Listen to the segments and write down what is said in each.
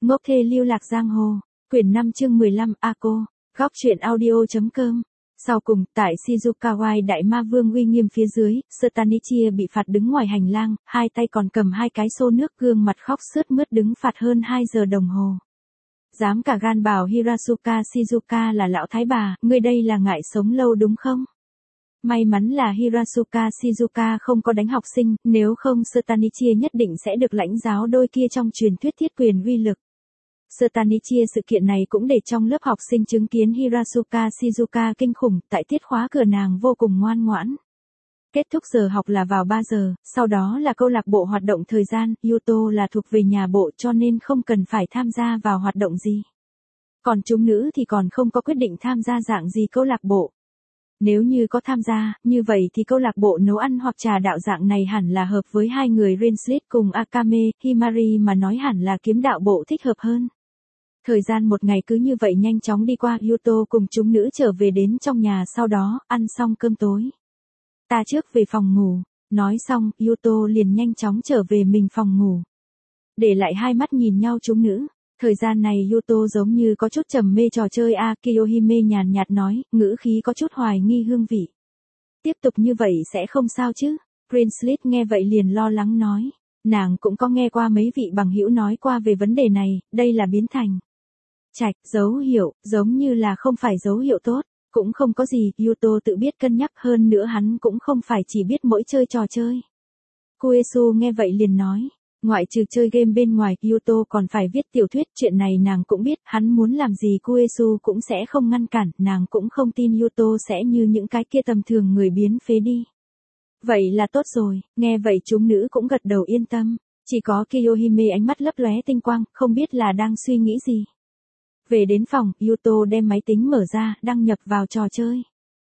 Ngốc thê lưu lạc giang hồ. Quyển 5 chương 15 Ako. Góc truyện audio.com. Sau cùng, tại Shizukawai Đại Ma Vương uy nghiêm phía dưới, Stanichia bị phạt đứng ngoài hành lang, hai tay còn cầm hai cái xô nước, gương mặt khóc sướt mướt đứng phạt hơn 2 giờ đồng hồ. Dám cả gan bảo Hirasuka Shizuka là lão thái bà, ngươi đây là ngại sống lâu đúng không? May mắn là Hirasuka Shizuka không có đánh học sinh, nếu không Stanichia nhất định sẽ được lãnh giáo đôi kia trong truyền thuyết thiết quyền uy lực. Stanichia sự kiện này cũng để trong lớp học sinh chứng kiến Hirasuka Shizuka kinh khủng, tại tiết khóa cửa nàng vô cùng ngoan ngoãn. Kết thúc giờ học là vào 3 giờ, sau đó là câu lạc bộ hoạt động thời gian, Yuto là thuộc về nhà bộ cho nên không cần phải tham gia vào hoạt động gì. Còn chúng nữ thì còn không có quyết định tham gia dạng gì câu lạc bộ. Nếu như có tham gia, như vậy thì câu lạc bộ nấu ăn hoặc trà đạo dạng này hẳn là hợp với hai người Rinslit cùng Akame, Himari mà nói hẳn là kiếm đạo bộ thích hợp hơn. Thời gian một ngày cứ như vậy nhanh chóng đi qua, Yuto cùng chúng nữ trở về đến trong nhà sau đó, ăn xong cơm tối. Ta trước về phòng ngủ, nói xong, Yuto liền nhanh chóng trở về mình phòng ngủ. Để lại hai mắt nhìn nhau chúng nữ. Thời gian này Yuto giống như có chút trầm mê trò chơi Kiyohime nhàn nhạt nói, ngữ khí có chút hoài nghi hương vị. Tiếp tục như vậy sẽ không sao chứ? Rinslit nghe vậy liền lo lắng nói. Nàng cũng có nghe qua mấy vị bằng hữu nói qua về vấn đề này, đây là biến thành trạch, dấu hiệu, giống như là không phải dấu hiệu tốt, cũng không có gì, Yuto tự biết cân nhắc hơn nữa hắn cũng không phải chỉ biết mỗi chơi trò chơi. Kuesu nghe vậy liền nói. Ngoại trừ chơi game bên ngoài, Yuto còn phải viết tiểu thuyết, chuyện này nàng cũng biết, hắn muốn làm gì Kuesu cũng sẽ không ngăn cản, nàng cũng không tin Yuto sẽ như những cái kia tầm thường người biến phế đi. Vậy là tốt rồi, nghe vậy chúng nữ cũng gật đầu yên tâm, chỉ có Kiyohime ánh mắt lấp lóe tinh quang, không biết là đang suy nghĩ gì. Về đến phòng, Yuto đem máy tính mở ra, đăng nhập vào trò chơi.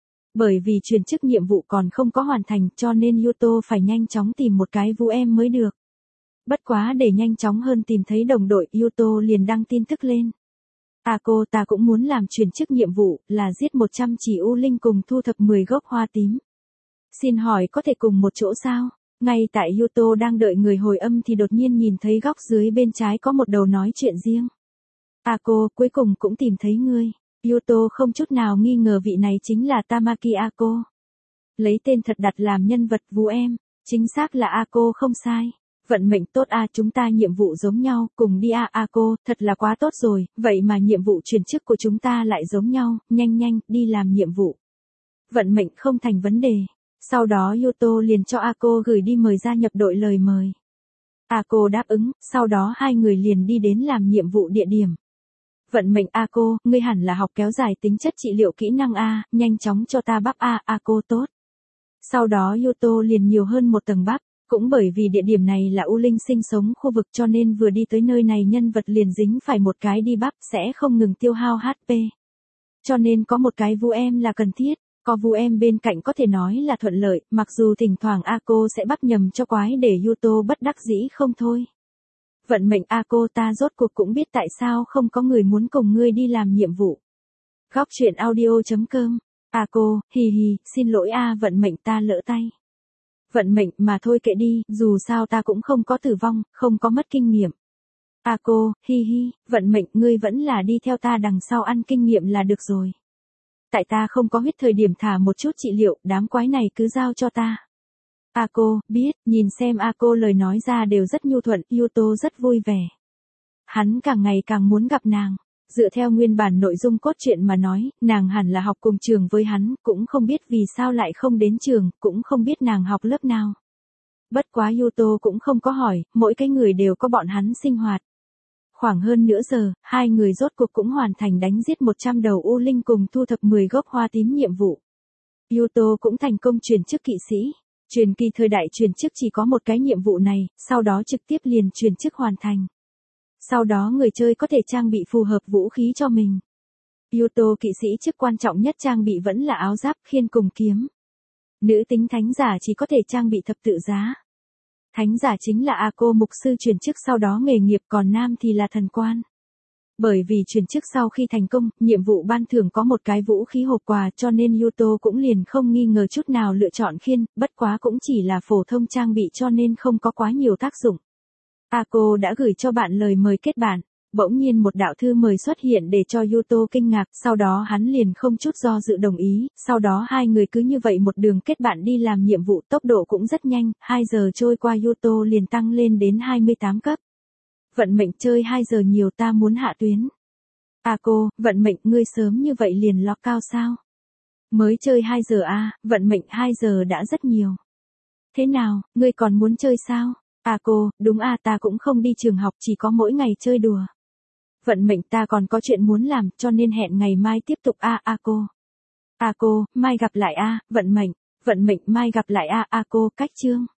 Bởi vì truyền chức nhiệm vụ còn không có hoàn thành cho nên Yuto phải nhanh chóng tìm một cái vũ em mới được. Bất quá để nhanh chóng hơn tìm thấy đồng đội, Yuto liền đăng tin tức lên. Ako ta cũng muốn làm truyền chức nhiệm vụ, là giết 100 chỉ U Linh cùng thu thập 10 gốc hoa tím. Xin hỏi có thể cùng một chỗ sao? Ngay tại Yuto đang đợi người hồi âm thì đột nhiên nhìn thấy góc dưới bên trái có một đầu nói chuyện riêng. Ako, cuối cùng cũng tìm thấy ngươi. Yuto không chút nào nghi ngờ vị này chính là Tamaki Ako. Lấy tên thật đặt làm nhân vật vũ em, chính xác là Ako không sai. Vận mệnh tốt chúng ta nhiệm vụ giống nhau, cùng đi Ako, thật là quá tốt rồi, vậy mà nhiệm vụ chuyển chức của chúng ta lại giống nhau, nhanh, đi làm nhiệm vụ. Vận mệnh không thành vấn đề. Sau đó Yuto liền cho Ako gửi đi mời gia nhập đội lời mời. Ako đáp ứng, sau đó hai người liền đi đến làm nhiệm vụ địa điểm. Vận mệnh Ako, ngươi hẳn là học kéo dài tính chất trị liệu kỹ năng nhanh chóng cho ta bắp Ako tốt. Sau đó Yuto liền nhiều hơn một tầng bắp. Cũng bởi vì địa điểm này là U Linh sinh sống khu vực cho nên vừa đi tới nơi này nhân vật liền dính phải một cái đi bắp sẽ không ngừng tiêu hao HP. Cho nên có một cái vũ em là cần thiết, có vũ em bên cạnh có thể nói là thuận lợi, mặc dù thỉnh thoảng Ako sẽ bắt nhầm cho quái để Yuto bất đắc dĩ không thôi. Vận mệnh Ako ta rốt cuộc cũng biết tại sao không có người muốn cùng ngươi đi làm nhiệm vụ. Góc truyện audio.com. Ako, xin lỗi vận mệnh ta lỡ tay. Vận mệnh mà thôi kệ đi, dù sao ta cũng không có tử vong, không có mất kinh nghiệm. Ako, vận mệnh ngươi vẫn là đi theo ta đằng sau ăn kinh nghiệm là được rồi. Tại ta không có huyết thời điểm thả một chút trị liệu, đám quái này cứ giao cho ta. Ako, biết, nhìn xem Ako lời nói ra đều rất nhu thuận, Yuto rất vui vẻ. Hắn càng ngày càng muốn gặp nàng. Dựa theo nguyên bản nội dung cốt truyện mà nói, nàng hẳn là học cùng trường với hắn, cũng không biết vì sao lại không đến trường, cũng không biết nàng học lớp nào. Bất quá Yuto cũng không có hỏi, mỗi cái người đều có bọn hắn sinh hoạt. Khoảng hơn nửa giờ, hai người rốt cuộc cũng hoàn thành đánh giết 100 đầu U Linh cùng thu thập 10 gốc hoa tím nhiệm vụ. Yuto cũng thành công truyền chức kỵ sĩ. Truyền kỳ thời đại truyền chức chỉ có một cái nhiệm vụ này, sau đó trực tiếp liền truyền chức hoàn thành. Sau đó người chơi có thể trang bị phù hợp vũ khí cho mình. Yuto kỵ sĩ chức quan trọng nhất trang bị vẫn là áo giáp, khiên cùng kiếm. Nữ tính thánh giả chỉ có thể trang bị thập tự giá. Thánh giả chính là Ako mục sư chuyển chức sau đó nghề nghiệp, còn nam thì là thần quan. Bởi vì chuyển chức sau khi thành công, nhiệm vụ ban thưởng có một cái vũ khí hộp quà cho nên Yuto cũng liền không nghi ngờ chút nào lựa chọn khiên, bất quá cũng chỉ là phổ thông trang bị cho nên không có quá nhiều tác dụng. Ako đã gửi cho bạn lời mời kết bạn. Bỗng nhiên một đạo thư mời xuất hiện để cho Yuto kinh ngạc, sau đó hắn liền không chút do dự đồng ý, sau đó hai người cứ như vậy một đường kết bạn đi làm nhiệm vụ, tốc độ cũng rất nhanh, 2 giờ trôi qua Yuto liền tăng lên đến 28 cấp. Vận mệnh chơi 2 giờ nhiều, ta muốn hạ tuyến. Cô, vận mệnh ngươi sớm như vậy liền ló cao sao? Mới chơi 2 giờ vận mệnh 2 giờ đã rất nhiều. Thế nào, ngươi còn muốn chơi sao? Cô, đúng ta cũng không đi trường học, chỉ có mỗi ngày chơi đùa. Vận mệnh ta còn có chuyện muốn làm, cho nên hẹn ngày mai tiếp tục cô. Cô, mai gặp lại vận mệnh mai gặp lại cô, cách chương.